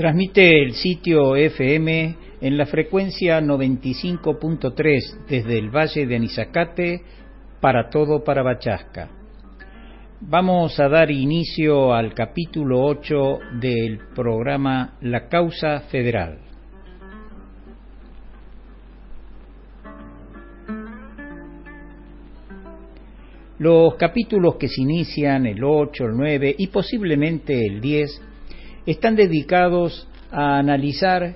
Transmite el sitio FM en la frecuencia 95.3 desde el Valle de Anizacate para todo Parabachasca. Vamos a dar inicio al capítulo 8 del programa La Causa Federal. Los capítulos que se inician, el 8, el 9 y posiblemente el 10, están dedicados a analizar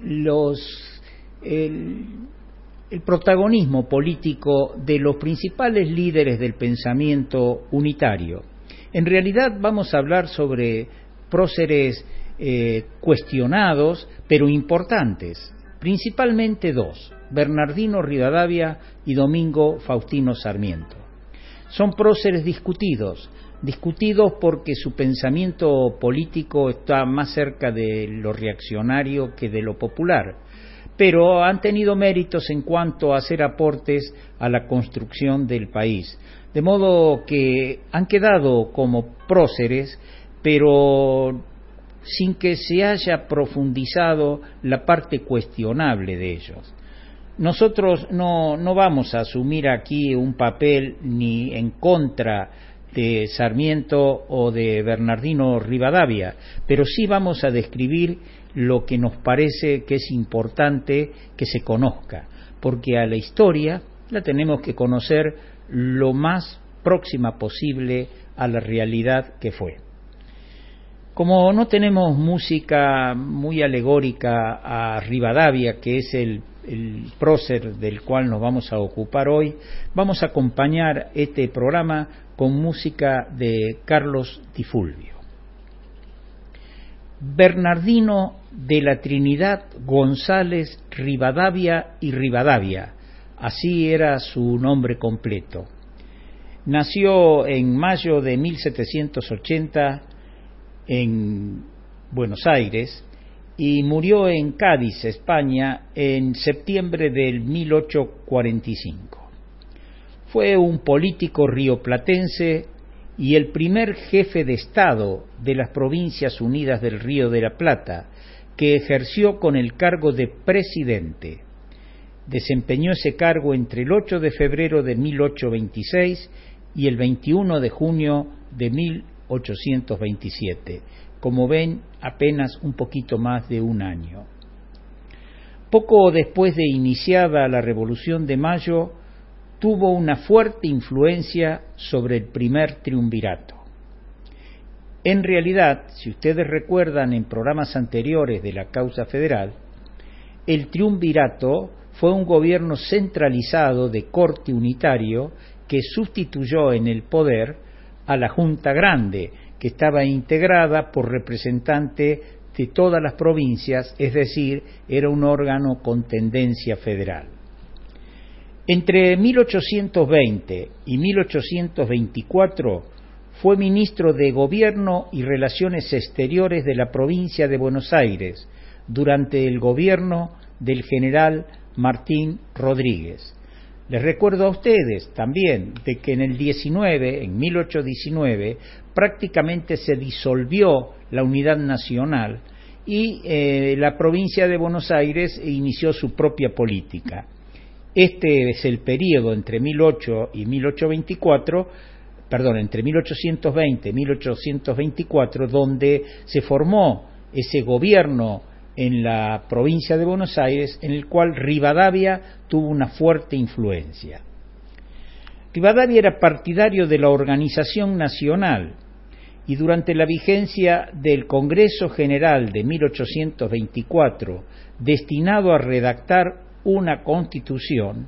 el protagonismo político de los principales líderes del pensamiento unitario. En realidad vamos a hablar sobre próceres cuestionados, pero importantes, principalmente dos: Bernardino Rivadavia y Domingo Faustino Sarmiento. Son próceres discutidos porque su pensamiento político está más cerca de lo reaccionario que de lo popular, pero han tenido méritos en cuanto a hacer aportes a la construcción del país, de modo que han quedado como próceres, pero sin que se haya profundizado la parte cuestionable de ellos. Nosotros no vamos a asumir aquí un papel ni en contra de Sarmiento o de Bernardino Rivadavia, pero sí vamos a describir lo que nos parece que es importante que se conozca, porque a la historia la tenemos que conocer lo más próxima posible a la realidad que fue. Como no tenemos música muy alegórica a Rivadavia, que es el prócer del cual nos vamos a ocupar hoy, vamos a acompañar este programa con música de Carlos Di Fulvio. Bernardino de la Trinidad González Rivadavia y Rivadavia, así era su nombre completo. Nació en mayo de 1780 en Buenos Aires y murió en Cádiz, España, en septiembre del 1845. Fue un político rioplatense y el primer jefe de Estado de las Provincias Unidas del Río de la Plata, que ejerció con el cargo de presidente. Desempeñó ese cargo entre el 8 de febrero de 1826 y el 21 de junio de 1827. Como ven, apenas un poquito más de un año. Poco después de iniciada la Revolución de Mayo, tuvo una fuerte influencia sobre el primer triunvirato. En realidad, si ustedes recuerdan en programas anteriores de la Causa Federal, el triunvirato fue un gobierno centralizado de corte unitario que sustituyó en el poder a la Junta Grande, que estaba integrada por representantes de todas las provincias, es decir, era un órgano con tendencia federal. Entre 1820 y 1824 fue ministro de Gobierno y Relaciones Exteriores de la provincia de Buenos Aires durante el gobierno del general Martín Rodríguez. Les recuerdo a ustedes también de que en 1819, prácticamente se disolvió la unidad nacional y la provincia de Buenos Aires inició su propia política. Este es el periodo entre 1820 y 1824, donde se formó ese gobierno en la provincia de Buenos Aires, en el cual Rivadavia tuvo una fuerte influencia. Rivadavia era partidario de la Organización Nacional y durante la vigencia del Congreso General de 1824, destinado a redactar una constitución,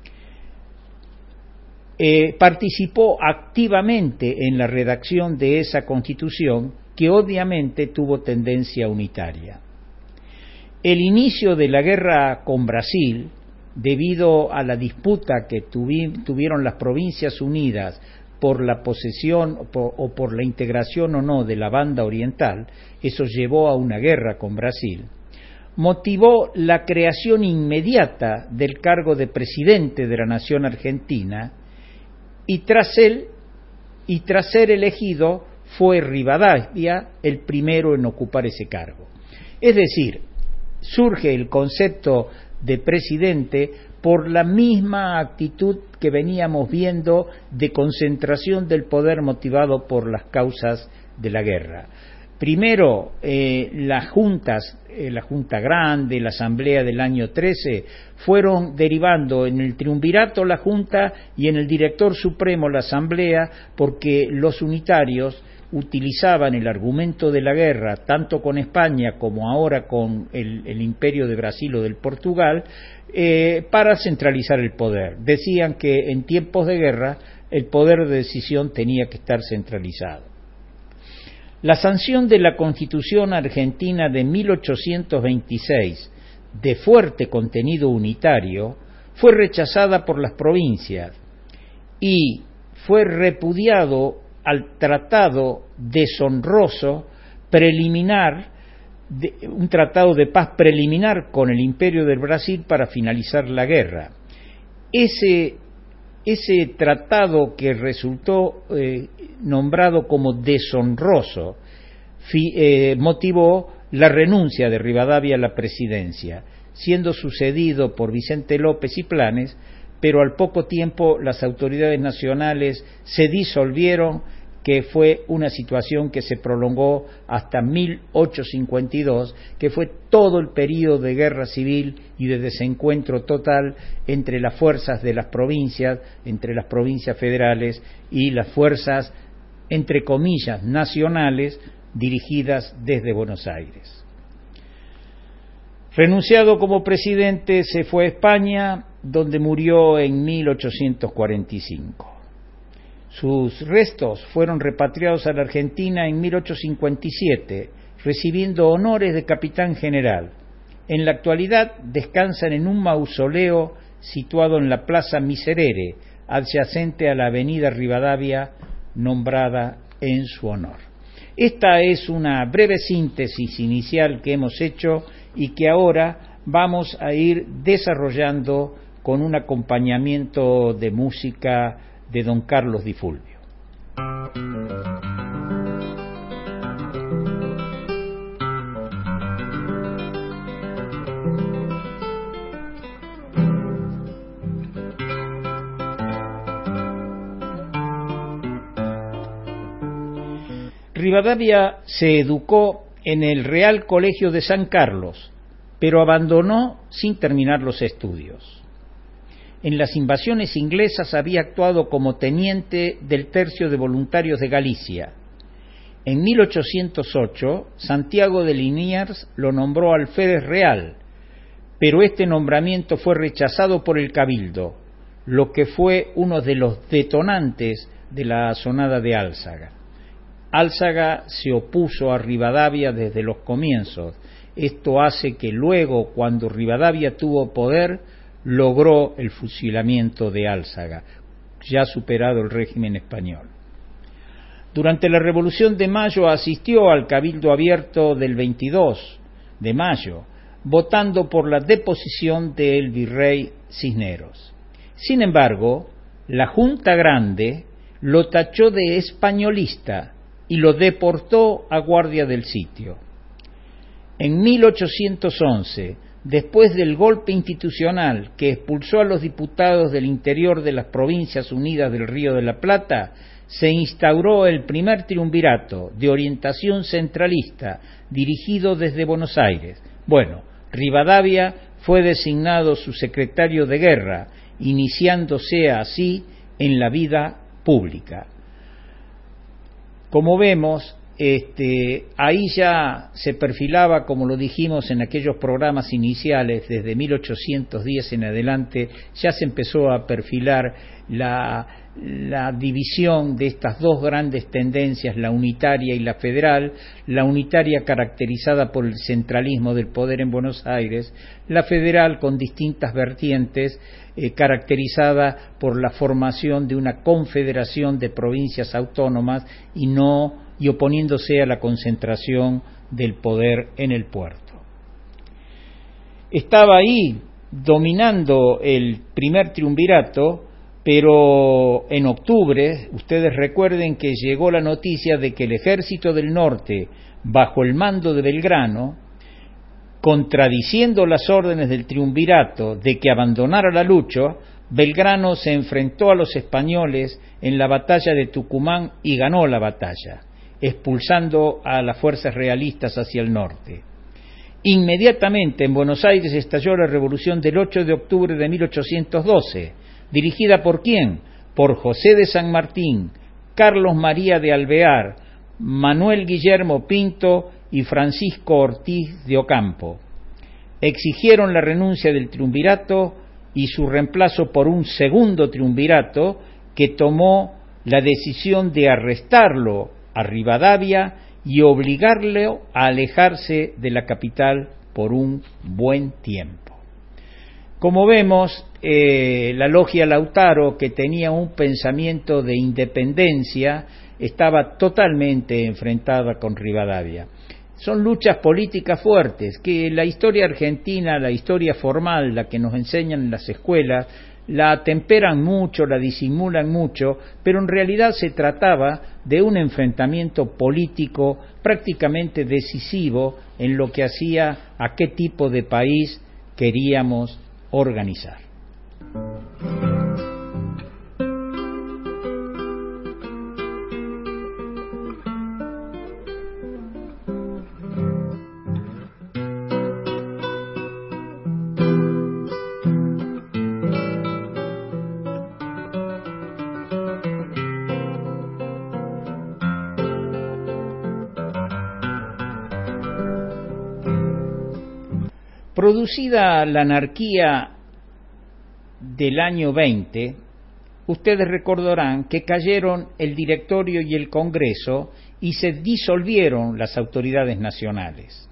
participó activamente en la redacción de esa constitución, que obviamente tuvo tendencia unitaria. El inicio de la guerra con Brasil, debido a la disputa que tuvieron las Provincias Unidas por la posesión o por la integración o no de la banda oriental, eso llevó a una guerra con Brasil, motivó la creación inmediata del cargo de presidente de la nación argentina y tras ser elegido fue Rivadavia el primero en ocupar ese cargo. Es decir, surge el concepto de presidente por la misma actitud que veníamos viendo de concentración del poder motivado por las causas de la guerra. Primero, las juntas, la Junta Grande, la Asamblea del año 13, fueron derivando en el triunvirato la Junta y en el Director Supremo la Asamblea, porque los unitarios utilizaban el argumento de la guerra, tanto con España como ahora con el Imperio de Brasil o del Portugal, para centralizar el poder. Decían que en tiempos de guerra el poder de decisión tenía que estar centralizado. La sanción de la Constitución argentina de 1826, de fuerte contenido unitario, fue rechazada por las provincias y fue repudiado al tratado deshonroso preliminar, un tratado de paz preliminar con el Imperio del Brasil para finalizar la guerra. Ese tratado que resultó nombrado como deshonroso motivó la renuncia de Rivadavia a la presidencia, siendo sucedido por Vicente López y Planes, pero al poco tiempo las autoridades nacionales se disolvieron, que fue una situación que se prolongó hasta 1852, que fue todo el período de guerra civil y de desencuentro total entre las fuerzas de las provincias, entre las provincias federales y las fuerzas, entre comillas, nacionales, dirigidas desde Buenos Aires. Renunciado como presidente, se fue a España, donde murió en 1845. Sus restos fueron repatriados a la Argentina en 1857, recibiendo honores de capitán general. En la actualidad descansan en un mausoleo situado en la Plaza Miserere, adyacente a la avenida Rivadavia, nombrada en su honor. Esta es una breve síntesis inicial que hemos hecho y que ahora vamos a ir desarrollando con un acompañamiento de música de don Carlos Di Fulvio. Rivadavia se educó en el Real Colegio de San Carlos, pero abandonó sin terminar los estudios. En las invasiones inglesas había actuado como teniente del Tercio de Voluntarios de Galicia. En 1808, Santiago de Liniers lo nombró alférez real, pero este nombramiento fue rechazado por el Cabildo, lo que fue uno de los detonantes de la asonada de Álzaga. Álzaga se opuso a Rivadavia desde los comienzos. Esto hace que luego, cuando Rivadavia tuvo poder, logró el fusilamiento de Álzaga, ya superado el régimen español. Durante la Revolución de Mayo asistió al Cabildo Abierto del 22 de mayo, votando por la deposición del virrey Cisneros. Sin embargo, la Junta Grande lo tachó de españolista y lo deportó a guardia del sitio. En 1811, después del golpe institucional que expulsó a los diputados del interior de las Provincias Unidas del Río de la Plata, se instauró el primer triunvirato de orientación centralista dirigido desde Buenos Aires. Bueno, Rivadavia fue designado su secretario de guerra, iniciándose así en la vida pública. Como vemos, ahí ya se perfilaba, como lo dijimos en aquellos programas iniciales, desde 1810 en adelante, ya se empezó a perfilar la división de estas dos grandes tendencias, la unitaria y la federal, la unitaria caracterizada por el centralismo del poder en Buenos Aires, la federal con distintas vertientes, caracterizada por la formación de una confederación de provincias autónomas y oponiéndose a la concentración del poder en el puerto. Estaba ahí dominando el primer triunvirato, pero en octubre, ustedes recuerden que llegó la noticia de que el ejército del norte, bajo el mando de Belgrano, contradiciendo las órdenes del triunvirato de que abandonara la lucha, Belgrano se enfrentó a los españoles en la batalla de Tucumán y ganó la batalla, expulsando a las fuerzas realistas hacia el norte. Inmediatamente en Buenos Aires estalló la revolución del 8 de octubre de 1812, dirigida ¿por quién? Por José de San Martín, Carlos María de Alvear, Manuel Guillermo Pinto y Francisco Ortiz de Ocampo. Exigieron la renuncia del triunvirato y su reemplazo por un segundo triunvirato que tomó la decisión de arrestarlo a Rivadavia y obligarlo a alejarse de la capital por un buen tiempo. Como vemos, la logia Lautaro, que tenía un pensamiento de independencia, estaba totalmente enfrentada con Rivadavia. Son luchas políticas fuertes, que la historia argentina, la historia formal, la que nos enseñan en las escuelas, la atemperan mucho, la disimulan mucho, pero en realidad se trataba de un enfrentamiento político prácticamente decisivo en lo que hacía a qué tipo de país queríamos organizar. Producida la anarquía del año 20, ustedes recordarán que cayeron el directorio y el Congreso y se disolvieron las autoridades nacionales.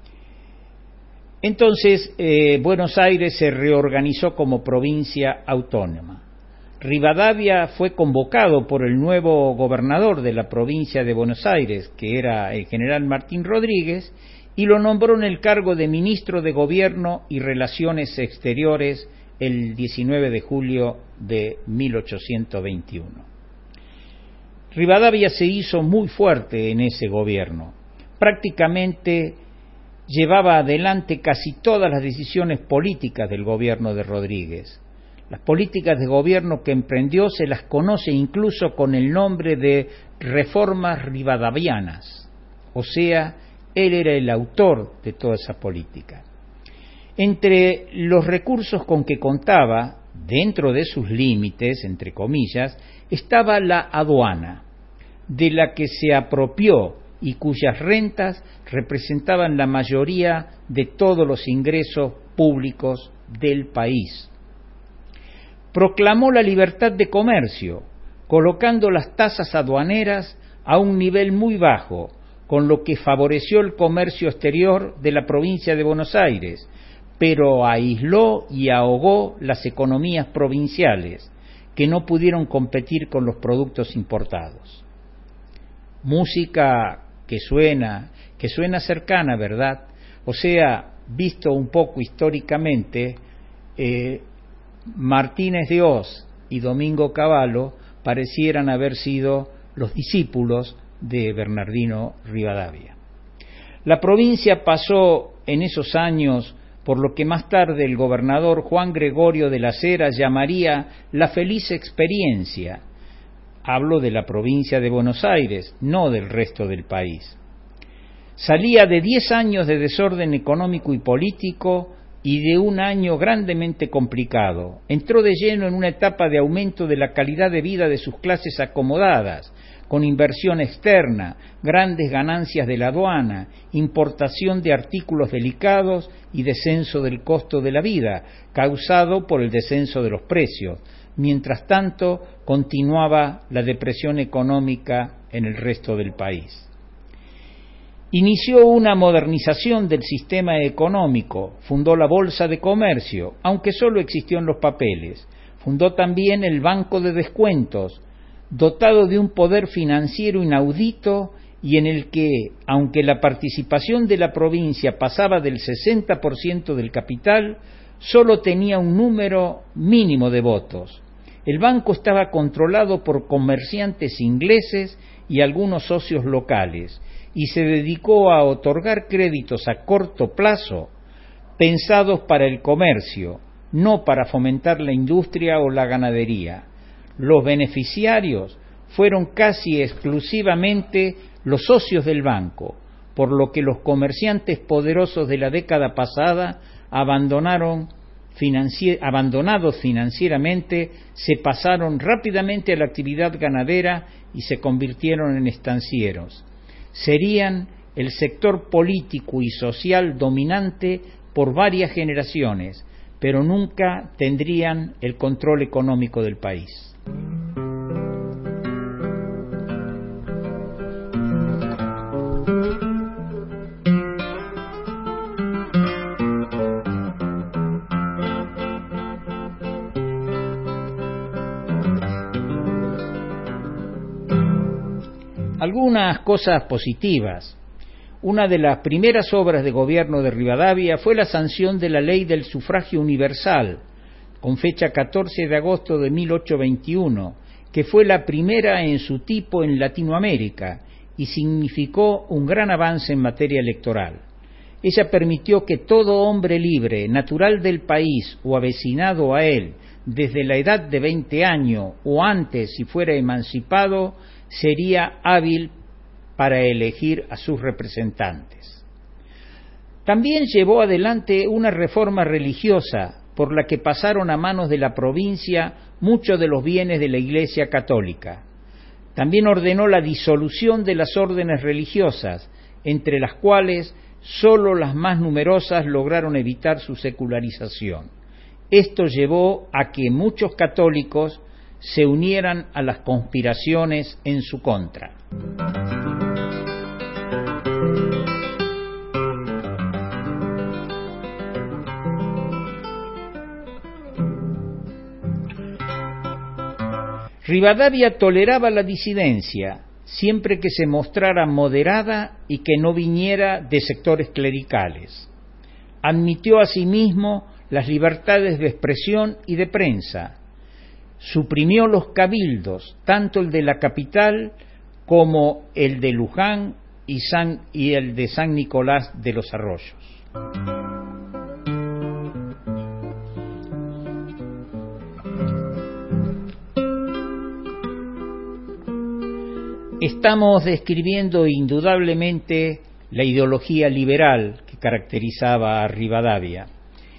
Entonces, Buenos Aires se reorganizó como provincia autónoma. Rivadavia fue convocado por el nuevo gobernador de la provincia de Buenos Aires, que era el general Martín Rodríguez, y lo nombró en el cargo de ministro de Gobierno y Relaciones Exteriores el 19 de julio de 1821. Rivadavia se hizo muy fuerte en ese gobierno. Prácticamente llevaba adelante casi todas las decisiones políticas del gobierno de Rodríguez. Las políticas de gobierno que emprendió se las conoce incluso con el nombre de reformas rivadavianas, o sea, él era el autor de toda esa política. Entre los recursos con que contaba, dentro de sus límites, entre comillas, estaba la aduana, de la que se apropió y cuyas rentas representaban la mayoría de todos los ingresos públicos del país. Proclamó la libertad de comercio, colocando las tasas aduaneras a un nivel muy bajo, con lo que favoreció el comercio exterior de la provincia de Buenos Aires, pero aisló y ahogó las economías provinciales, que no pudieron competir con los productos importados. Música que suena cercana, ¿verdad? O sea, visto un poco históricamente, Martínez de Oz y Domingo Cavallo parecieran haber sido los discípulos de Bernardino Rivadavia. La provincia pasó en esos años por lo que más tarde el gobernador Juan Gregorio de las Heras llamaría la feliz experiencia. Hablo de la provincia de Buenos Aires, no del resto del país. Salía de 10 años de desorden económico y político y de un año grandemente complicado. Entró de lleno en una etapa de aumento de la calidad de vida de sus clases acomodadas, con inversión externa, grandes ganancias de la aduana, importación de artículos delicados y descenso del costo de la vida, causado por el descenso de los precios. Mientras tanto, continuaba la depresión económica en el resto del país. Inició una modernización del sistema económico, fundó la Bolsa de Comercio, aunque solo existió en los papeles. Fundó también el Banco de Descuentos, dotado de un poder financiero inaudito y en el que, aunque la participación de la provincia pasaba del 60% del capital, solo tenía un número mínimo de votos. El banco estaba controlado por comerciantes ingleses y algunos socios locales, y se dedicó a otorgar créditos a corto plazo pensados para el comercio, no para fomentar la industria o la ganadería. Los beneficiarios fueron casi exclusivamente los socios del banco, por lo que los comerciantes poderosos de la década pasada, abandonados financieramente, se pasaron rápidamente a la actividad ganadera y se convirtieron en estancieros. Serían el sector político y social dominante por varias generaciones, pero nunca tendrían el control económico del país. Algunas cosas positivas. Una de las primeras obras de gobierno de Rivadavia fue la sanción de la Ley del Sufragio Universal, con fecha 14 de agosto de 1821, que fue la primera en su tipo en Latinoamérica y significó un gran avance en materia electoral. Ella permitió que todo hombre libre, natural del país o avecinado a él, desde la edad de 20 años o antes si fuera emancipado, sería hábil para elegir a sus representantes. También llevó adelante una reforma religiosa por la que pasaron a manos de la provincia muchos de los bienes de la Iglesia Católica. También ordenó la disolución de las órdenes religiosas, entre las cuales sólo las más numerosas lograron evitar su secularización. Esto llevó a que muchos católicos se unieran a las conspiraciones en su contra. Rivadavia toleraba la disidencia, siempre que se mostrara moderada y que no viniera de sectores clericales. Admitió asimismo las libertades de expresión y de prensa. Suprimió los cabildos, tanto el de la capital como el de Luján y el de San Nicolás de los Arroyos. Estamos describiendo indudablemente la ideología liberal que caracterizaba a Rivadavia.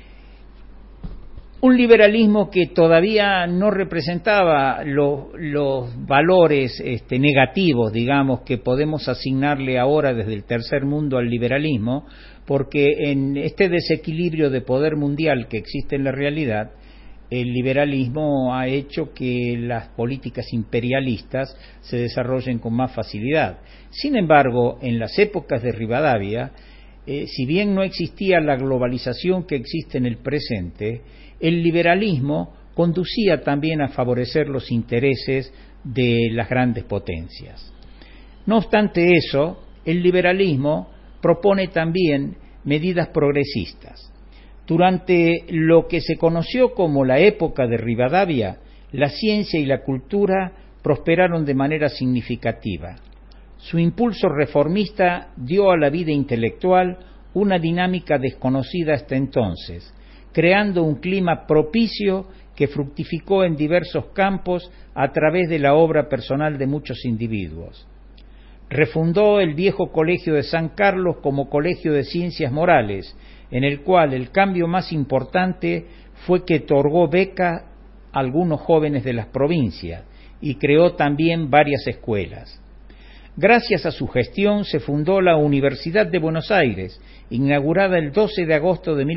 Un liberalismo que todavía no representaba los valores negativos, digamos, que podemos asignarle ahora desde el tercer mundo al liberalismo, porque en este desequilibrio de poder mundial que existe en la realidad, el liberalismo ha hecho que las políticas imperialistas se desarrollen con más facilidad. Sin embargo, en las épocas de Rivadavia, si bien no existía la globalización que existe en el presente, el liberalismo conducía también a favorecer los intereses de las grandes potencias. No obstante eso, el liberalismo propone también medidas progresistas. Durante lo que se conoció como la época de Rivadavia, la ciencia y la cultura prosperaron de manera significativa. Su impulso reformista dio a la vida intelectual una dinámica desconocida hasta entonces, creando un clima propicio que fructificó en diversos campos a través de la obra personal de muchos individuos. Refundó el viejo Colegio de San Carlos como Colegio de Ciencias Morales, en el cual el cambio más importante fue que otorgó beca a algunos jóvenes de las provincias y creó también varias escuelas. Gracias a su gestión se fundó la Universidad de Buenos Aires, inaugurada el 12 de agosto de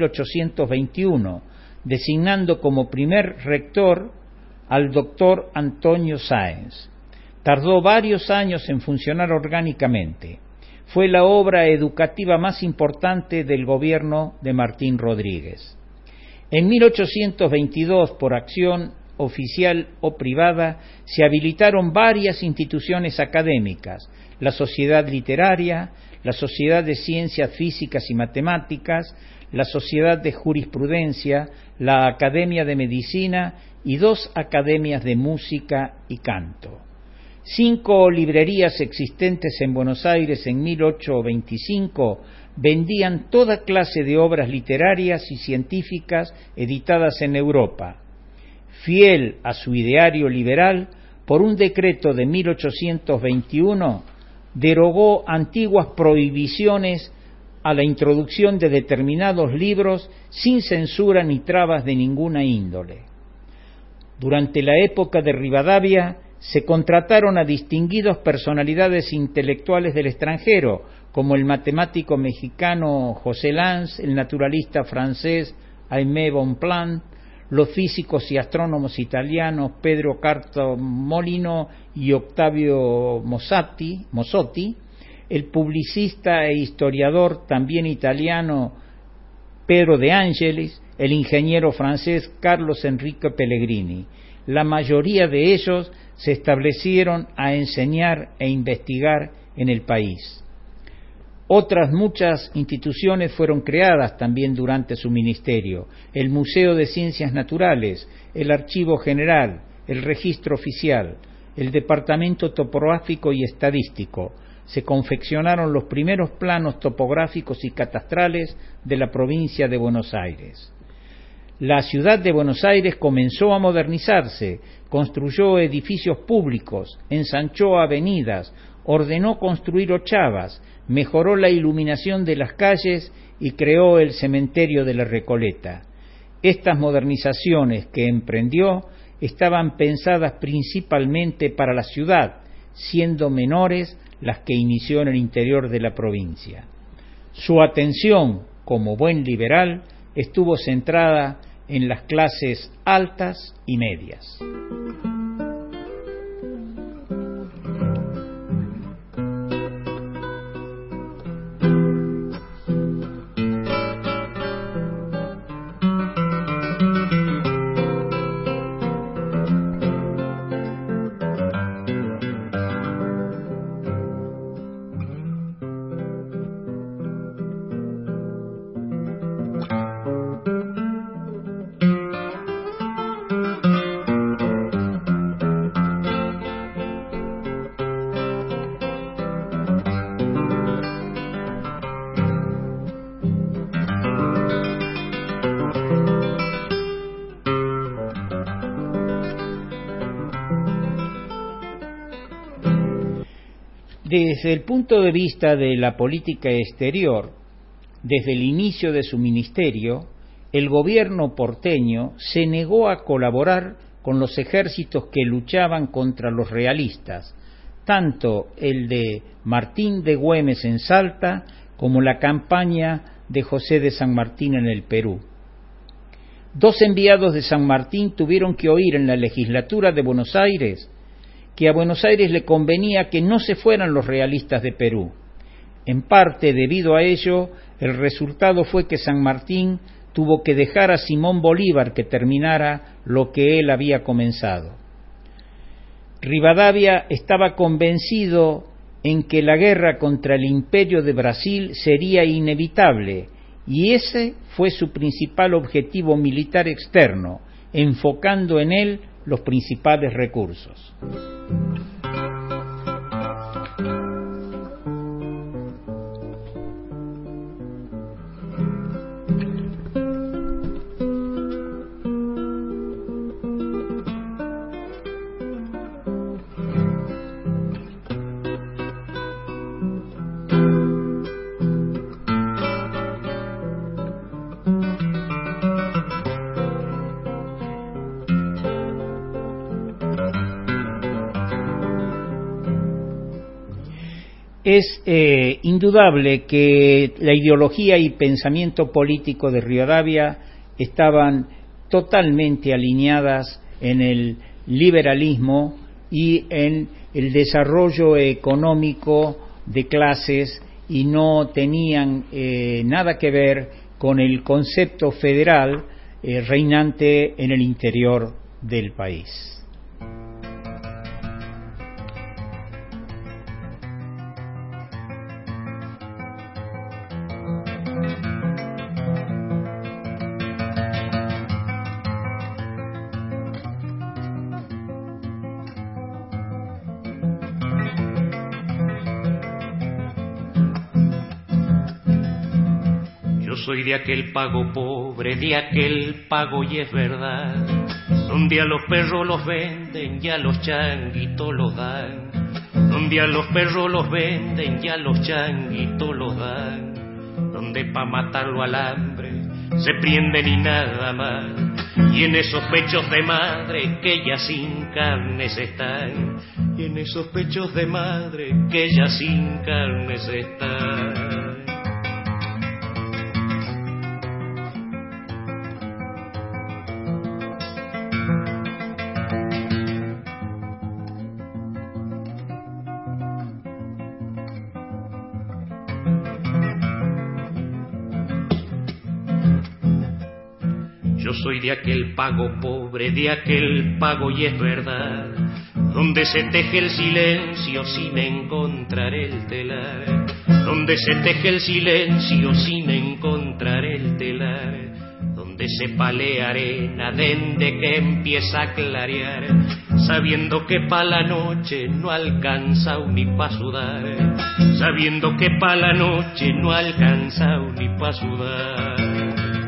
1821, designando como primer rector al doctor Antonio Sáenz. Tardó varios años en funcionar orgánicamente. Fue la obra educativa más importante del gobierno de Martín Rodríguez. En 1822, por acción oficial o privada, se habilitaron varias instituciones académicas, la Sociedad Literaria, la Sociedad de Ciencias Físicas y Matemáticas, la Sociedad de Jurisprudencia, la Academia de Medicina y 2 academias de Música y Canto. 5 librerías existentes en Buenos Aires en 1825 vendían toda clase de obras literarias y científicas editadas en Europa. Fiel a su ideario liberal, por un decreto de 1821, derogó antiguas prohibiciones a la introducción de determinados libros sin censura ni trabas de ninguna índole. Durante la época de Rivadavia se contrataron a distinguidas personalidades intelectuales del extranjero, como el matemático mexicano José Lanz, el naturalista francés Aimé Bonpland, los físicos y astrónomos italianos Pedro Carto Molino y Octavio Mossotti, el publicista e historiador también italiano Pedro De Angelis, el ingeniero francés Carlos Enrique Pellegrini. La mayoría de ellos se establecieron a enseñar e investigar en el país. Otras muchas instituciones fueron creadas también durante su ministerio: el Museo de Ciencias Naturales, el Archivo General, el Registro Oficial, el Departamento Topográfico y Estadístico. Se confeccionaron los primeros planos topográficos y catastrales de la provincia de Buenos Aires. La ciudad de Buenos Aires comenzó a modernizarse, construyó edificios públicos, ensanchó avenidas, ordenó construir ochavas, mejoró la iluminación de las calles y creó el cementerio de la Recoleta. Estas modernizaciones que emprendió estaban pensadas principalmente para la ciudad, siendo menores las que inició en el interior de la provincia. Su atención, como buen liberal, estuvo centrada en las clases altas y medias. Desde el punto de vista de la política exterior, desde el inicio de su ministerio, el gobierno porteño se negó a colaborar con los ejércitos que luchaban contra los realistas, tanto el de Martín de Güemes en Salta como la campaña de José de San Martín en el Perú. 2 enviados de San Martín tuvieron que oír en la legislatura de Buenos Aires que a Buenos Aires le convenía que no se fueran los realistas de Perú. En parte debido a ello, el resultado fue que San Martín tuvo que dejar a Simón Bolívar que terminara lo que él había comenzado. Rivadavia estaba convencido en que la guerra contra el Imperio de Brasil sería inevitable, y ese fue su principal objetivo militar externo, enfocando en él los principales recursos. Es indudable que la ideología y pensamiento político de Rivadavia estaban totalmente alineadas en el liberalismo y en el desarrollo económico de clases, y no tenían nada que ver con el concepto federal reinante en el interior del país. soy de aquel pago pobre, de aquel pago y es verdad, donde a los perros los venden y a los changuitos los dan, donde a los perros los venden y a los changuitos los dan, donde pa' matarlo al hambre se prienden y nada más, y en esos pechos de madre que ya sin carnes están, y en esos pechos de madre que ya sin carnes están. Yo soy de aquel pago pobre, de aquel pago y es verdad, donde se teje el silencio sin encontrar el telar, donde se teje el silencio sin encontrar el telar, donde se palea arena dende que empieza a clarear, sabiendo que pa' la noche no alcanza ni pa' sudar, sabiendo que pa' la noche no alcanza ni pa' sudar.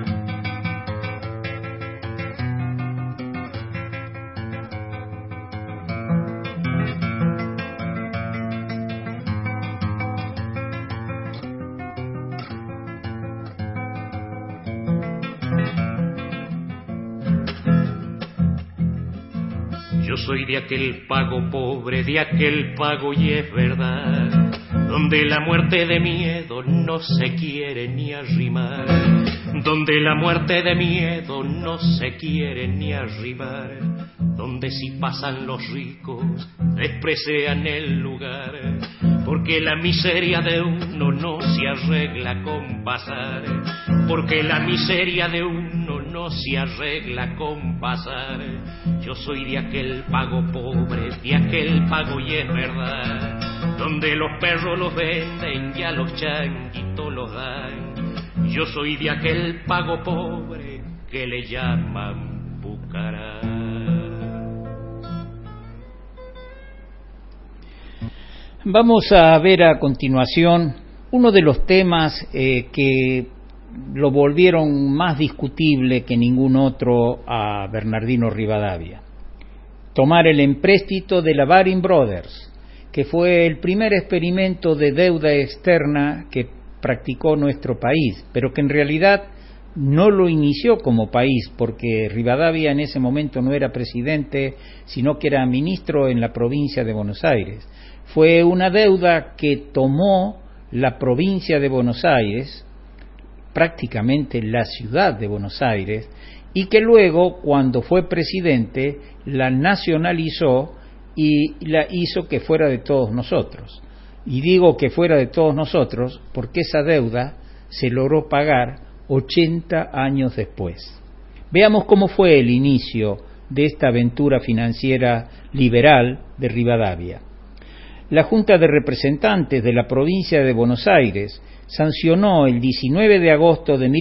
Yo soy de aquel pago pobre, de aquel pago y es verdad, donde la muerte de miedo no se quiere ni arrimar, donde la muerte de miedo no se quiere ni arrimar, donde si pasan los ricos desprecian el lugar, porque la miseria de uno no se arregla con pasar, porque la miseria de uno no se arregla con pasar. Yo soy de aquel pago pobre, de aquel pago y es verdad, donde los perros los venden y a los changuitos los dan. Yo soy de aquel pago pobre que le llaman Bucará. Vamos a ver a continuación uno de los temas que lo volvieron más discutible que ningún otro a Bernardino Rivadavia. Tomar el empréstito de la Baring Brothers, que fue el primer experimento de deuda externa que practicó nuestro país, pero que en realidad no lo inició como país, porque Rivadavia en ese momento no era presidente, sino que era ministro en la provincia de Buenos Aires. Fue una deuda que tomó la provincia de Buenos Aires, prácticamente la ciudad de Buenos Aires, y que luego, cuando fue presidente, la nacionalizó y la hizo que fuera de todos nosotros. Y digo que fuera de todos nosotros porque esa deuda se logró pagar 80 años después. Veamos cómo fue el inicio de esta aventura financiera liberal de Rivadavia. La Junta de Representantes de la provincia de Buenos Aires sancionó el 19 de agosto de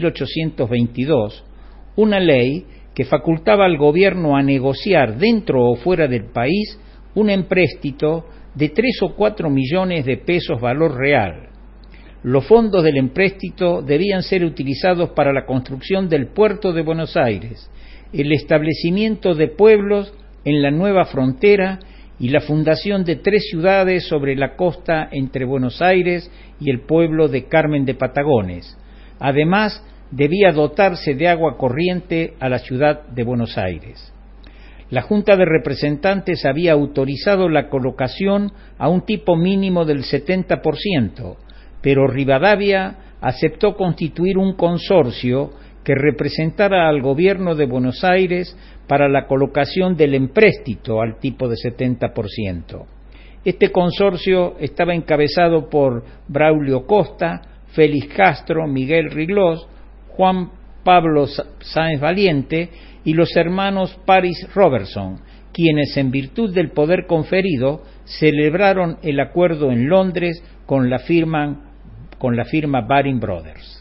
1822 una ley que facultaba al gobierno a negociar dentro o fuera del país un empréstito de 3 o 4 millones de pesos valor real. Los fondos del empréstito debían ser utilizados para la construcción del puerto de Buenos Aires, el establecimiento de pueblos en la nueva frontera y la fundación de 3 ciudades sobre la costa entre Buenos Aires y el pueblo de Carmen de Patagones. Además, debía dotarse de agua corriente a la ciudad de Buenos Aires. La Junta de Representantes había autorizado la colocación a un tipo mínimo del 70%, pero Rivadavia aceptó constituir un consorcio que representara al gobierno de Buenos Aires para la colocación del empréstito al tipo de 70%. Este consorcio estaba encabezado por Braulio Costa, Félix Castro, Miguel Riglós, Juan Pablo Sáenz Valiente y los hermanos Paris Robertson, quienes en virtud del poder conferido celebraron el acuerdo en Londres con la firma Baring Brothers.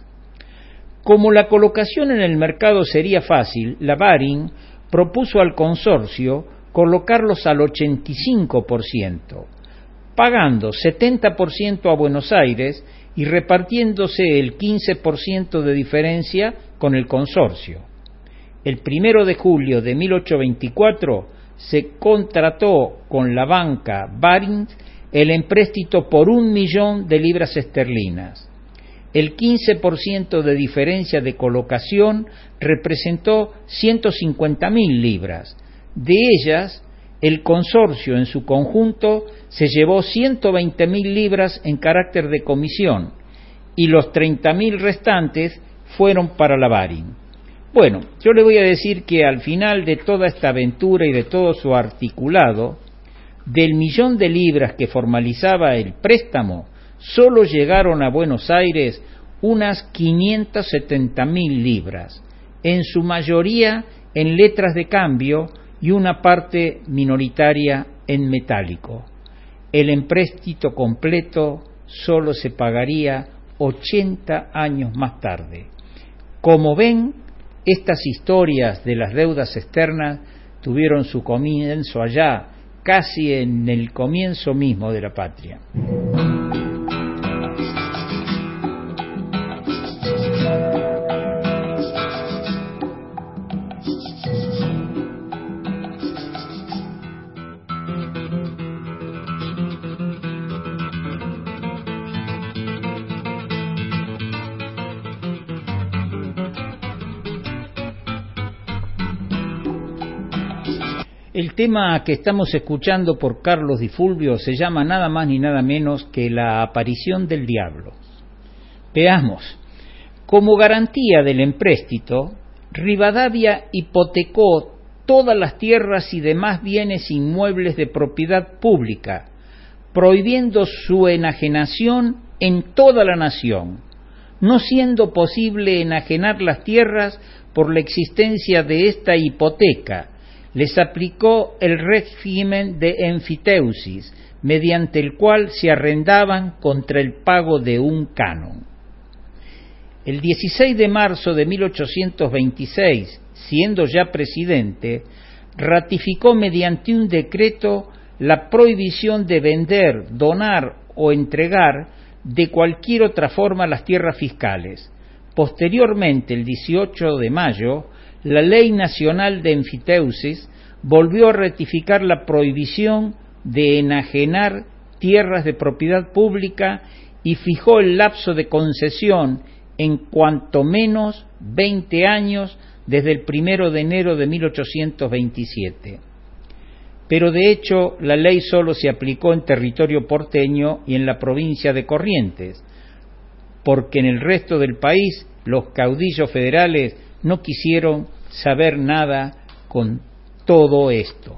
Como la colocación en el mercado sería fácil, la Baring propuso al consorcio colocarlos al 85%, pagando 70% a Buenos Aires y repartiéndose el 15% de diferencia con el consorcio. El 1 de julio de 1824 se contrató con la banca Barings el empréstito por 1 millón de libras esterlinas. El 15% de diferencia de colocación representó 150.000 libras. De ellas, el consorcio en su conjunto se llevó 120.000 libras en carácter de comisión y los 30.000 restantes fueron para la Baring. Bueno, yo le voy a decir que al final de toda esta aventura y de todo su articulado, del 1.000.000 de libras que formalizaba el préstamo, solo llegaron a Buenos Aires unas 570.000 libras, en su mayoría en letras de cambio y una parte minoritaria en metálico. El empréstito completo solo se pagaría 80 años más tarde. Como ven, estas historias de las deudas externas tuvieron su comienzo allá, casi en el comienzo mismo de la patria. El tema que estamos escuchando por Carlos Di Fulvio se llama nada más ni nada menos que La aparición del diablo. Veamos. Como garantía del empréstito, Rivadavia hipotecó todas las tierras y demás bienes inmuebles de propiedad pública, prohibiendo su enajenación en toda la nación, no siendo posible enajenar las tierras por la existencia de esta hipoteca. Les aplicó el régimen de enfiteusis, mediante el cual se arrendaban contra el pago de un canon. El 16 de marzo de 1826, siendo ya presidente, ratificó mediante un decreto la prohibición de vender, donar o entregar de cualquier otra forma las tierras fiscales. Posteriormente, el 18 de mayo, la Ley Nacional de Enfiteusis volvió a ratificar la prohibición de enajenar tierras de propiedad pública y fijó el lapso de concesión en cuanto menos 20 años desde el 1 de enero de 1827. Pero de hecho la ley solo se aplicó en territorio porteño y en la provincia de Corrientes, porque en el resto del país los caudillos federales no quisieron saber nada con todo esto.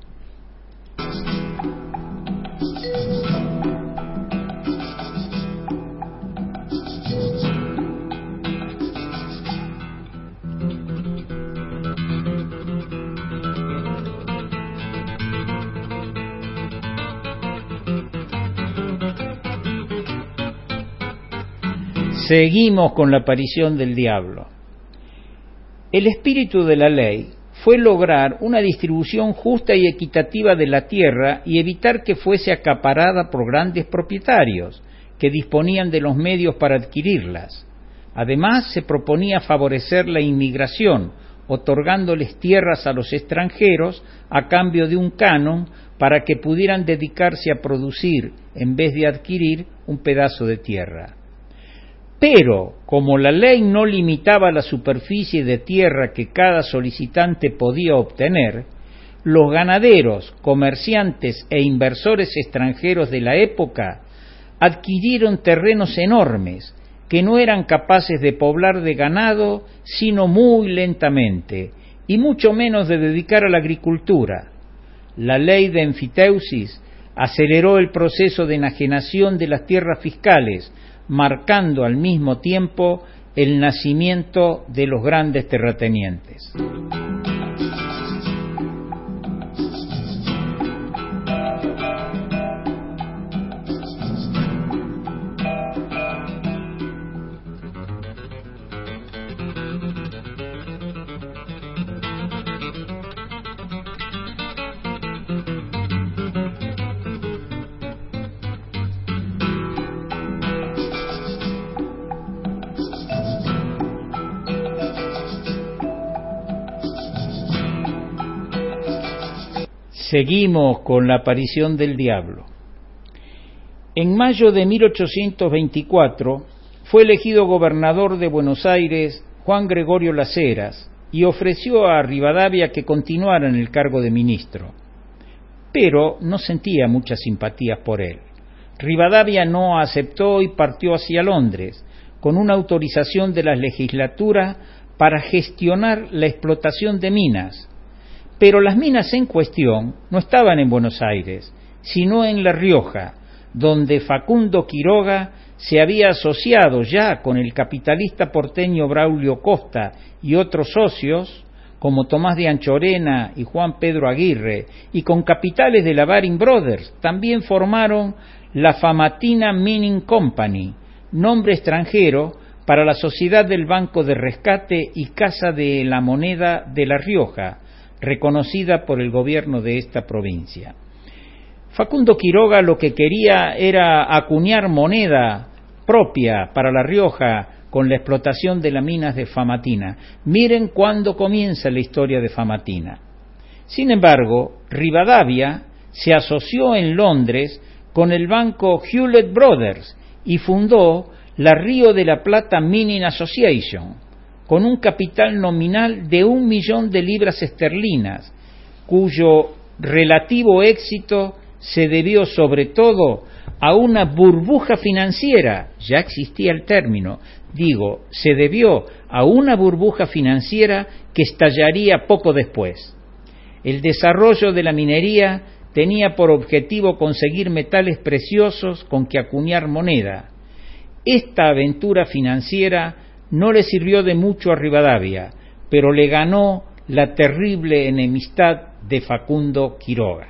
Seguimos con la aparición del diablo. El espíritu de la ley fue lograr una distribución justa y equitativa de la tierra y evitar que fuese acaparada por grandes propietarios que disponían de los medios para adquirirlas. Además, se proponía favorecer la inmigración, otorgándoles tierras a los extranjeros a cambio de un canon para que pudieran dedicarse a producir en vez de adquirir un pedazo de tierra. Pero, como la ley no limitaba la superficie de tierra que cada solicitante podía obtener, los ganaderos, comerciantes e inversores extranjeros de la época adquirieron terrenos enormes que no eran capaces de poblar de ganado sino muy lentamente, y mucho menos de dedicar a la agricultura. La ley de enfiteusis aceleró el proceso de enajenación de las tierras fiscales, marcando al mismo tiempo el nacimiento de los grandes terratenientes. Seguimos con la aparición del diablo. En mayo de 1824 fue elegido gobernador de Buenos Aires Juan Gregorio Las Heras y ofreció a Rivadavia que continuara en el cargo de ministro, pero no sentía muchas simpatías por él. Rivadavia no aceptó y partió hacia Londres con una autorización de la legislatura para gestionar la explotación de minas. Pero las minas en cuestión no estaban en Buenos Aires, sino en La Rioja, donde Facundo Quiroga se había asociado ya con el capitalista porteño Braulio Costa y otros socios, como Tomás de Anchorena y Juan Pedro Aguirre, y con capitales de la Baring Brothers. También formaron la Famatina Mining Company, nombre extranjero para la Sociedad del Banco de Rescate y Casa de la Moneda de La Rioja, reconocida por el gobierno de esta provincia. Facundo Quiroga lo que quería era acuñar moneda propia para La Rioja con la explotación de las minas de Famatina. Miren cuándo comienza la historia de Famatina. Sin embargo, Rivadavia se asoció en Londres con el banco Hewlett Brothers y fundó la Río de la Plata Mining Association, con un capital nominal de 1 millón de libras esterlinas, cuyo relativo éxito se debió sobre todo a una burbuja financiera. Ya existía el término, se debió a una burbuja financiera que estallaría poco después. El desarrollo de la minería tenía por objetivo conseguir metales preciosos con que acuñar moneda. Esta aventura financiera no le sirvió de mucho a Rivadavia, pero le ganó la terrible enemistad de Facundo Quiroga.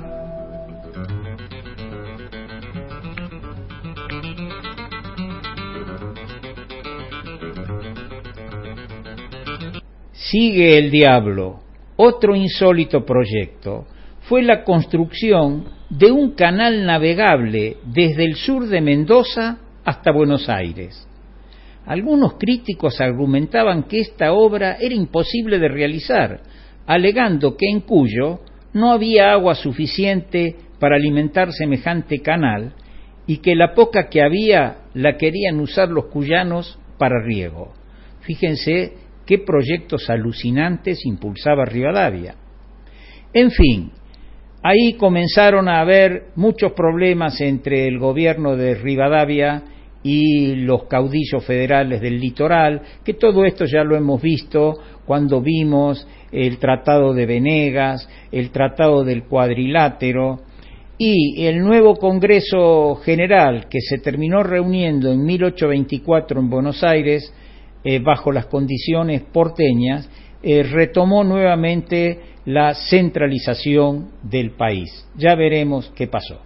Sigue el diablo. Otro insólito proyecto fue la construcción de un canal navegable desde el sur de Mendoza hasta Buenos Aires. Algunos críticos argumentaban que esta obra era imposible de realizar, alegando que en Cuyo no había agua suficiente para alimentar semejante canal y que la poca que había la querían usar los cuyanos para riego. Fíjense qué proyectos alucinantes impulsaba Rivadavia. En fin, ahí comenzaron a haber muchos problemas entre el gobierno de Rivadavia y los caudillos federales del litoral, que todo esto ya lo hemos visto cuando vimos el Tratado de Venegas, el Tratado del Cuadrilátero, y el nuevo Congreso General, que se terminó reuniendo en 1824 en Buenos Aires, bajo las condiciones porteñas, retomó nuevamente la centralización del país. Ya veremos qué pasó.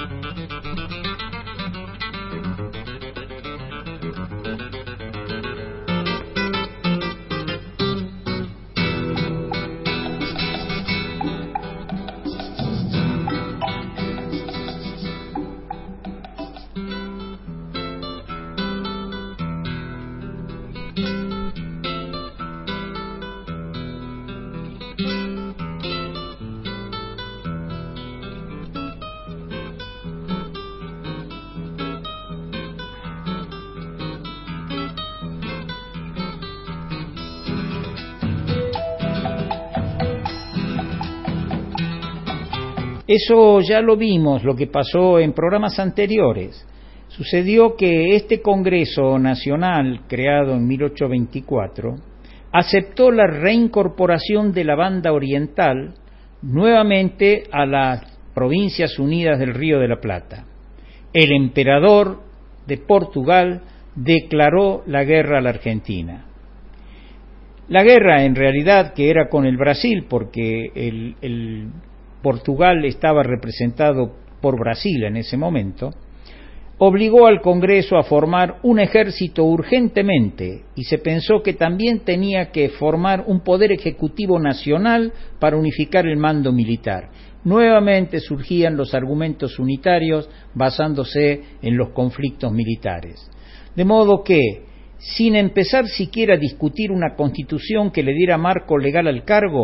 Eso ya lo vimos, lo que pasó en programas anteriores. Sucedió que este Congreso Nacional, creado en 1824, aceptó la reincorporación de la Banda Oriental nuevamente a las Provincias Unidas del Río de la Plata. El emperador de Portugal declaró la guerra a la Argentina. La guerra, en realidad, que era con el Brasil, porque el Portugal estaba representado por Brasil en ese momento, obligó al Congreso a formar un ejército urgentemente y se pensó que también tenía que formar un poder ejecutivo nacional para unificar el mando militar. Nuevamente surgían los argumentos unitarios basándose en los conflictos militares. De modo que, sin empezar siquiera a discutir una constitución que le diera marco legal al cargo,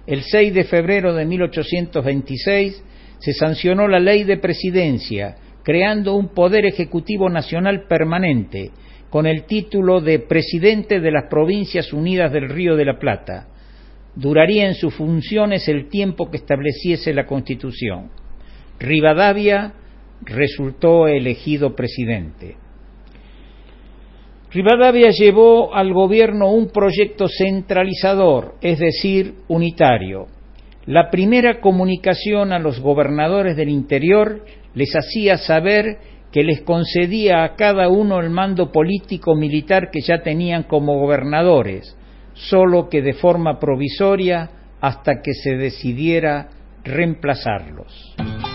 el 6 de febrero de 1826 se sancionó la Ley de Presidencia, creando un Poder Ejecutivo Nacional permanente, con el título de Presidente de las Provincias Unidas del Río de la Plata. Duraría en sus funciones el tiempo que estableciese la Constitución. Rivadavia resultó elegido presidente. Rivadavia llevó al gobierno un proyecto centralizador, es decir, unitario. La primera comunicación a los gobernadores del interior les hacía saber que les concedía a cada uno el mando político militar que ya tenían como gobernadores, solo que de forma provisoria hasta que se decidiera reemplazarlos.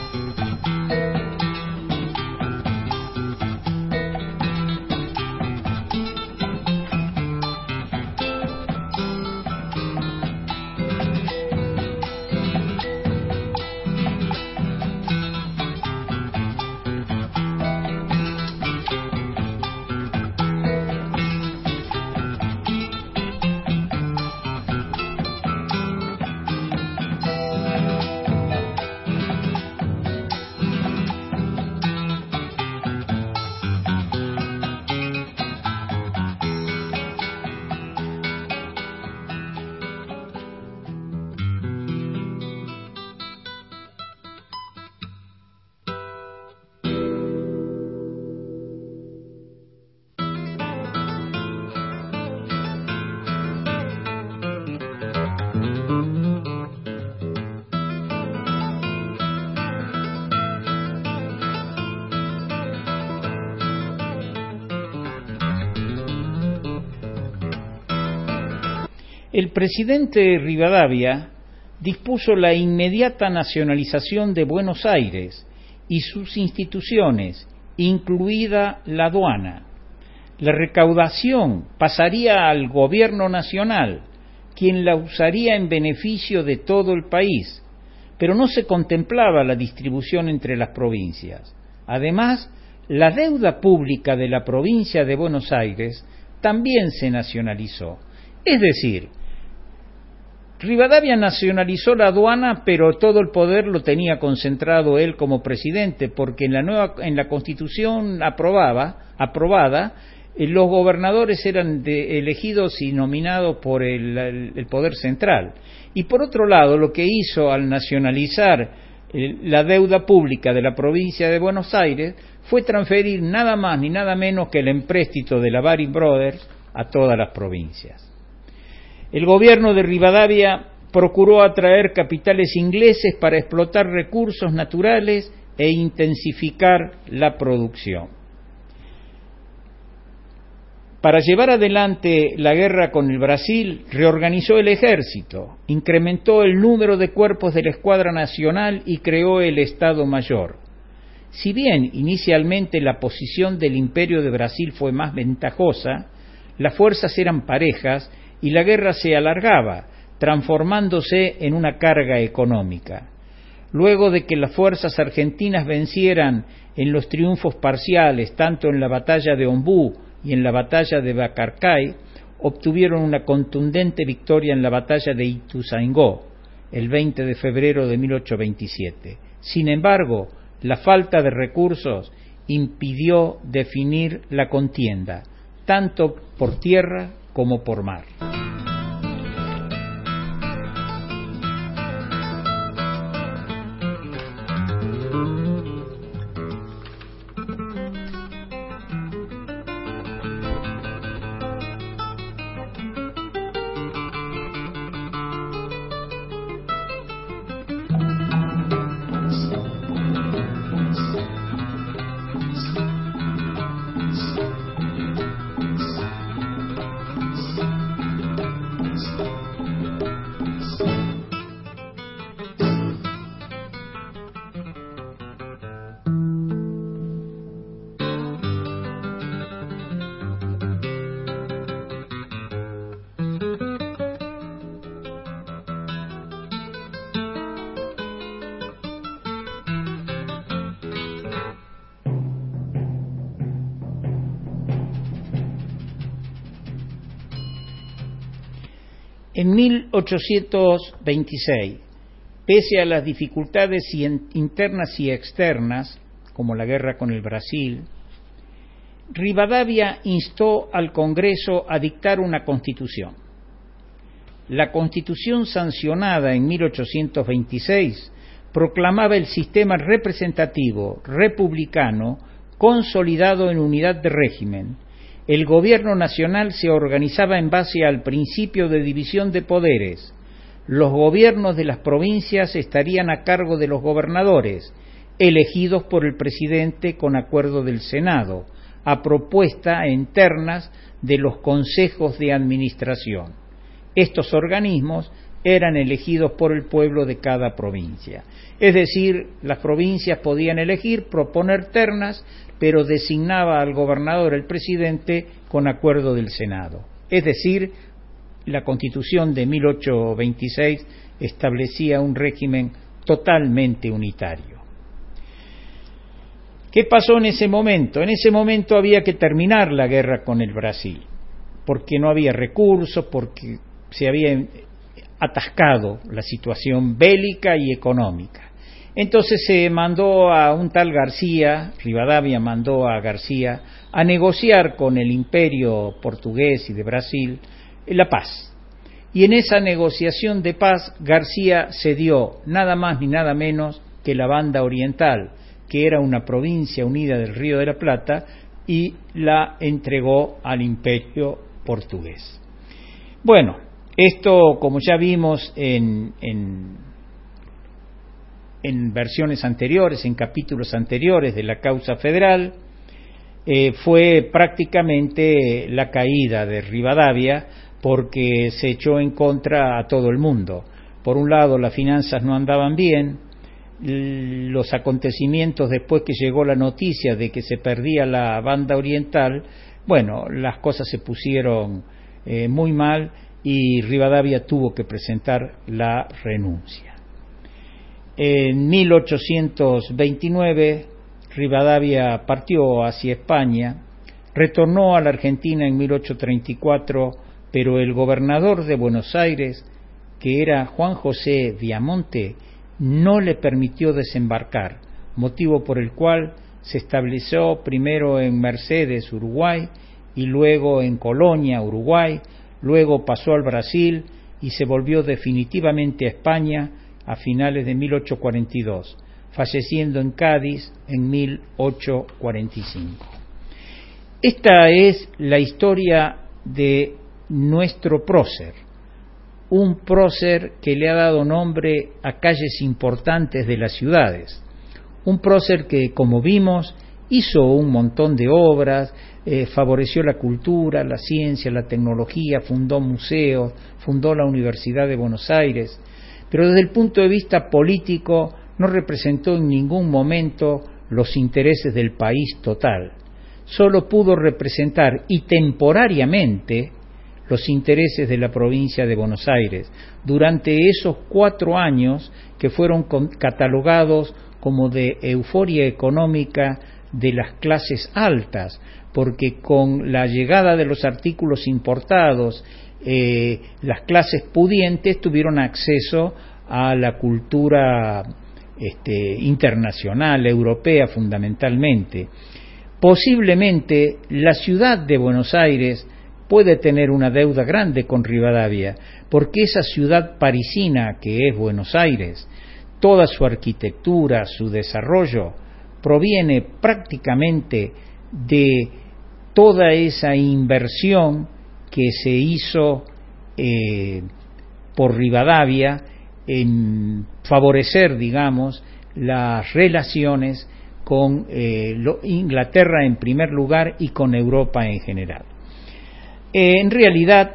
El presidente Rivadavia dispuso la inmediata nacionalización de Buenos Aires y sus instituciones, incluida la aduana. La recaudación pasaría al gobierno nacional, quien la usaría en beneficio de todo el país, pero no se contemplaba la distribución entre las provincias. Además, la deuda pública de la provincia de Buenos Aires también se nacionalizó. Es decir, Rivadavia nacionalizó la aduana, pero todo el poder lo tenía concentrado él como presidente, porque en la Constitución aprobada, los gobernadores eran elegidos y nominados por el poder central. Y por otro lado, lo que hizo al nacionalizar la deuda pública de la provincia de Buenos Aires fue transferir nada más ni nada menos que el empréstito de la Baring Brothers a todas las provincias. El gobierno de Rivadavia procuró atraer capitales ingleses para explotar recursos naturales e intensificar la producción. Para llevar adelante la guerra con el Brasil, reorganizó el ejército, incrementó el número de cuerpos de la Escuadra Nacional y creó el Estado Mayor. Si bien inicialmente la posición del Imperio de Brasil fue más ventajosa, las fuerzas eran parejas y la guerra se alargaba, transformándose en una carga económica. Luego de que las fuerzas argentinas vencieran en los triunfos parciales, tanto en la batalla de Ombú y en la batalla de Bacarcay, obtuvieron una contundente victoria en la batalla de Ituzaingó, el 20 de febrero de 1827. Sin embargo, la falta de recursos impidió definir la contienda, tanto por tierra como por mar. En 1826, pese a las dificultades internas y externas, como la guerra con el Brasil, Rivadavia instó al Congreso a dictar una constitución. La constitución sancionada en 1826 proclamaba el sistema representativo republicano consolidado en unidad de régimen. El gobierno nacional se organizaba en base al principio de división de poderes. Los gobiernos de las provincias estarían a cargo de los gobernadores, elegidos por el presidente con acuerdo del Senado, a propuesta en ternas de los consejos de administración. Estos organismos eran elegidos por el pueblo de cada provincia. Es decir, las provincias podían elegir, proponer ternas, pero designaba al gobernador el presidente con acuerdo del Senado. Es decir, la Constitución de 1826 establecía un régimen totalmente unitario. ¿Qué pasó en ese momento? En ese momento había que terminar la guerra con el Brasil, porque no había recursos, porque se había atascado la situación bélica y económica. Entonces se mandó a un tal García, Rivadavia mandó a García a negociar con el imperio portugués y de Brasil la paz. Y en esa negociación de paz García cedió nada más ni nada menos que la Banda Oriental, que era una provincia unida del Río de la Plata, y la entregó al imperio portugués. Bueno, esto, como ya vimos en versiones anteriores, en capítulos anteriores de la causa federal, fue prácticamente la caída de Rivadavia, porque se echó en contra a todo el mundo. Por un lado, las finanzas no andaban bien, los acontecimientos después que llegó la noticia de que se perdía la Banda Oriental, bueno, las cosas se pusieron muy mal y Rivadavia tuvo que presentar la renuncia. En 1829 Rivadavia partió hacia España, retornó a la Argentina en 1834, pero el gobernador de Buenos Aires, que era Juan José Viamonte, no le permitió desembarcar, motivo por el cual se estableció primero en Mercedes, Uruguay, y luego en Colonia, Uruguay, luego pasó al Brasil y se volvió definitivamente a España a finales de 1842, falleciendo en Cádiz en 1845. Esta es la historia de nuestro prócer, un prócer que le ha dado nombre a calles importantes de las ciudades, un prócer que, como vimos, hizo un montón de obras, favoreció la cultura, la ciencia, la tecnología, fundó museos, fundó la Universidad de Buenos Aires, pero desde el punto de vista político no representó en ningún momento los intereses del país total. Solo pudo representar, y temporariamente, los intereses de la provincia de Buenos Aires durante esos 4 años que fueron catalogados como de euforia económica de las clases altas, porque con la llegada de los artículos importados, las clases pudientes tuvieron acceso a la cultura internacional, europea fundamentalmente. Posiblemente la ciudad de Buenos Aires puede tener una deuda grande con Rivadavia, porque esa ciudad parisina que es Buenos Aires, toda su arquitectura, su desarrollo, proviene prácticamente de toda esa inversión que se hizo por Rivadavia en favorecer, digamos, las relaciones con Inglaterra en primer lugar y con Europa en general. En realidad,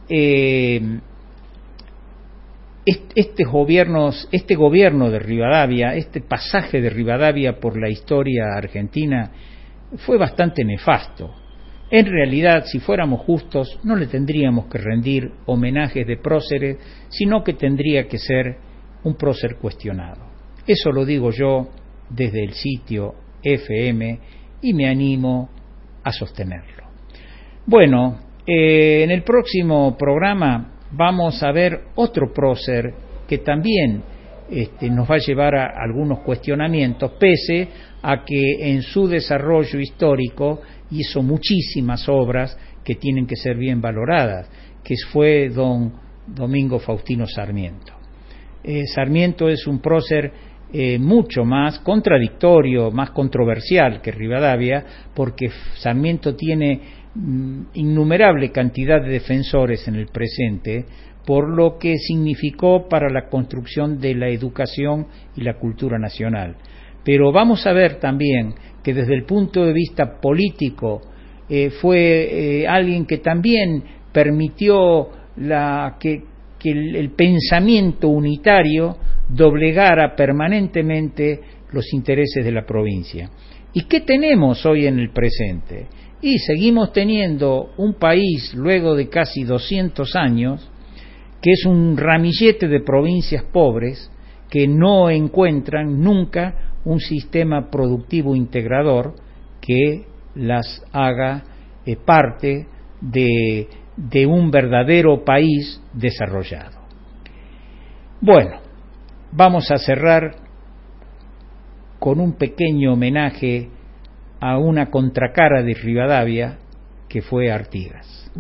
este gobierno de Rivadavia, este pasaje de Rivadavia por la historia argentina, fue bastante nefasto. En realidad, si fuéramos justos, no le tendríamos que rendir homenajes de próceres, sino que tendría que ser un prócer cuestionado. Eso lo digo yo desde el sitio FM y me animo a sostenerlo. Bueno, en el próximo programa vamos a ver otro prócer que también nos va a llevar a algunos cuestionamientos, pese a que en su desarrollo histórico hizo muchísimas obras que tienen que ser bien valoradas, que fue don Domingo Faustino Sarmiento. Sarmiento es un prócer mucho más contradictorio, más controversial que Rivadavia, porque Sarmiento tiene innumerable cantidad de defensores en el presente, por lo que significó para la construcción de la educación y la cultura nacional. Pero vamos a ver también que desde el punto de vista político fue alguien que también permitió que el pensamiento unitario doblegara permanentemente los intereses de la provincia. ¿Y qué tenemos hoy en el presente? Y seguimos teniendo un país, luego de casi 200 años, que es un ramillete de provincias pobres que no encuentran nunca un sistema productivo integrador que las haga parte de un verdadero país desarrollado. Bueno, vamos a cerrar con un pequeño homenaje a una contracara de Rivadavia que fue Artigas.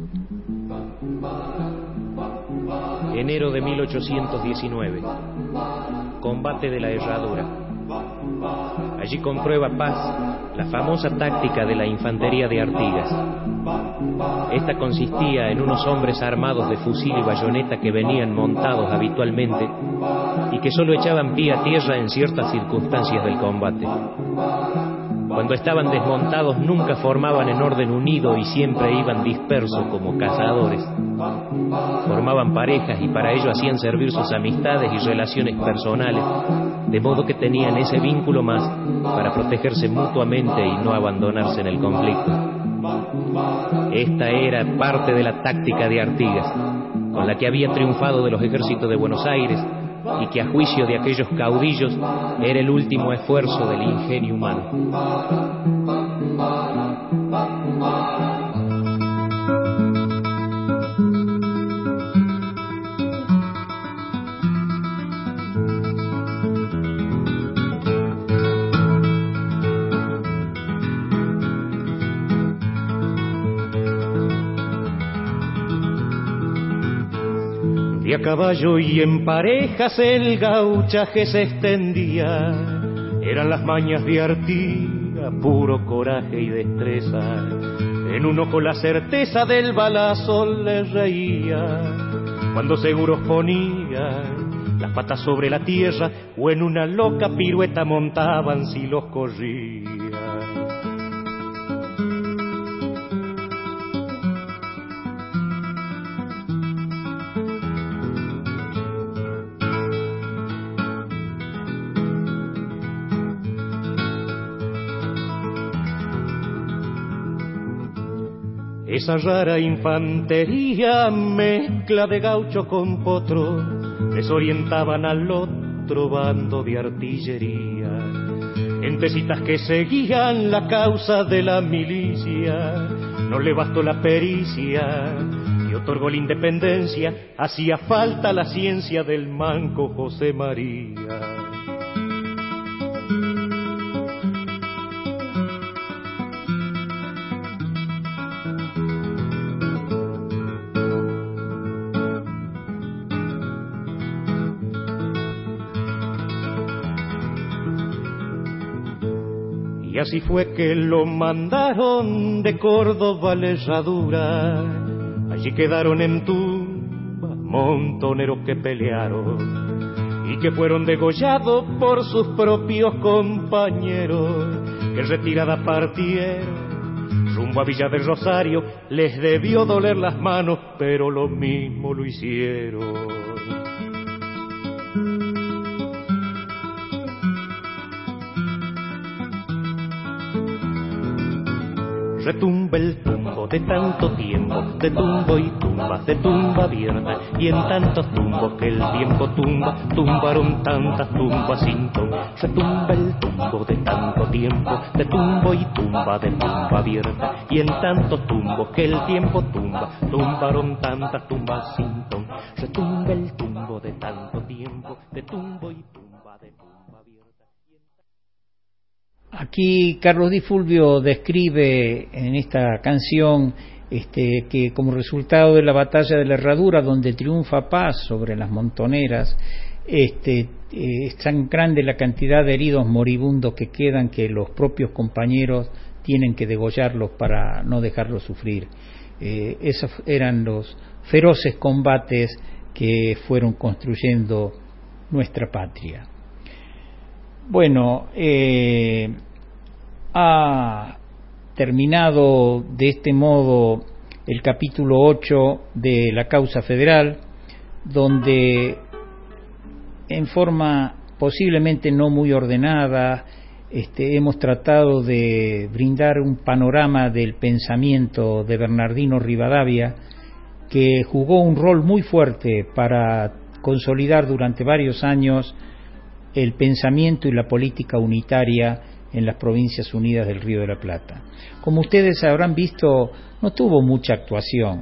Enero de 1819. Combate de la Herradura. Allí comprueba Paz la famosa táctica de la infantería de Artigas. Esta consistía en unos hombres armados de fusil y bayoneta que venían montados habitualmente y que solo echaban pie a tierra en ciertas circunstancias del combate. Cuando estaban desmontados nunca formaban en orden unido y siempre iban dispersos como cazadores. Formaban parejas y para ello hacían servir sus amistades y relaciones personales, de modo que tenían ese vínculo más para protegerse mutuamente y no abandonarse en el conflicto. Esta era parte de la táctica de Artigas, con la que había triunfado de los ejércitos de Buenos Aires y que a juicio de aquellos caudillos era el último esfuerzo del ingenio humano. Y a caballo y en parejas el gauchaje se extendía. Eran las mañas de Artigas, puro coraje y destreza. En un ojo la certeza del balazo le reía. Cuando seguros ponía las patas sobre la tierra o en una loca pirueta montaban si los corría. Esa rara infantería, mezcla de gaucho con potro, desorientaban al otro bando de artillería. Gentecitas que seguían la causa de la milicia, no le bastó la pericia que otorgó la independencia, hacía falta la ciencia del manco José María. Y así fue que lo mandaron de Córdoba a la Herradura. Allí quedaron en tumba montoneros que pelearon y que fueron degollados por sus propios compañeros, que retirada partieron rumbo a Villa del Rosario. Les debió doler las manos, pero lo mismo lo hicieron. Retumba el tumbo de tanto tiempo, de tumbo y tumba, de tumba abierta, y en tantos tumbos que el tiempo tumba, tumbaron tantas tumbas sin ton. Retumba el tumbo de tanto tiempo, de tumbo y tumba, de tumba abierta, y en tantos tumbos que el tiempo tumba, tumbaron tantas tumbas sin ton. retumba el tumbo de tanto tiempo, de tumbo y tumba, de tumba abierta. Aquí Carlos Di Fulvio describe en esta canción que como resultado de la batalla de la Herradura, donde triunfa Paz sobre las montoneras, es tan grande la cantidad de heridos moribundos que quedan que los propios compañeros tienen que degollarlos para no dejarlos sufrir. Esos eran los feroces combates que fueron construyendo nuestra patria. Bueno, ha terminado de este modo el capítulo 8 de la causa federal, donde en forma posiblemente no muy ordenada hemos tratado de brindar un panorama del pensamiento de Bernardino Rivadavia, que jugó un rol muy fuerte para consolidar durante varios años el pensamiento y la política unitaria en las Provincias Unidas del Río de la Plata. Como ustedes habrán visto, no tuvo mucha actuación.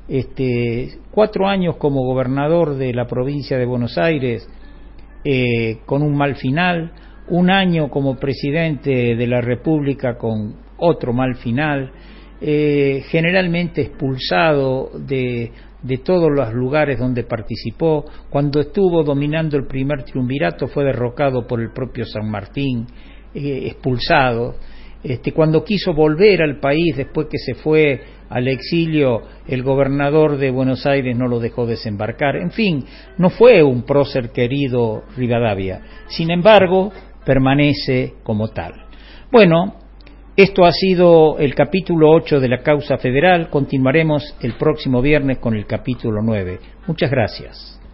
4 años como gobernador de la provincia de Buenos Aires, con un mal final, 1 año como presidente de la República con otro mal final, generalmente expulsado de todos los lugares donde participó. Cuando estuvo dominando el primer triunvirato fue derrocado por el propio San Martín, expulsado. Cuando quiso volver al país después que se fue al exilio, el gobernador de Buenos Aires no lo dejó desembarcar. En fin, no fue un prócer querido Rivadavia. Sin embargo, permanece como tal. Bueno, esto ha sido el capítulo 8 de la causa federal. Continuaremos el próximo viernes con el capítulo 9. Muchas gracias.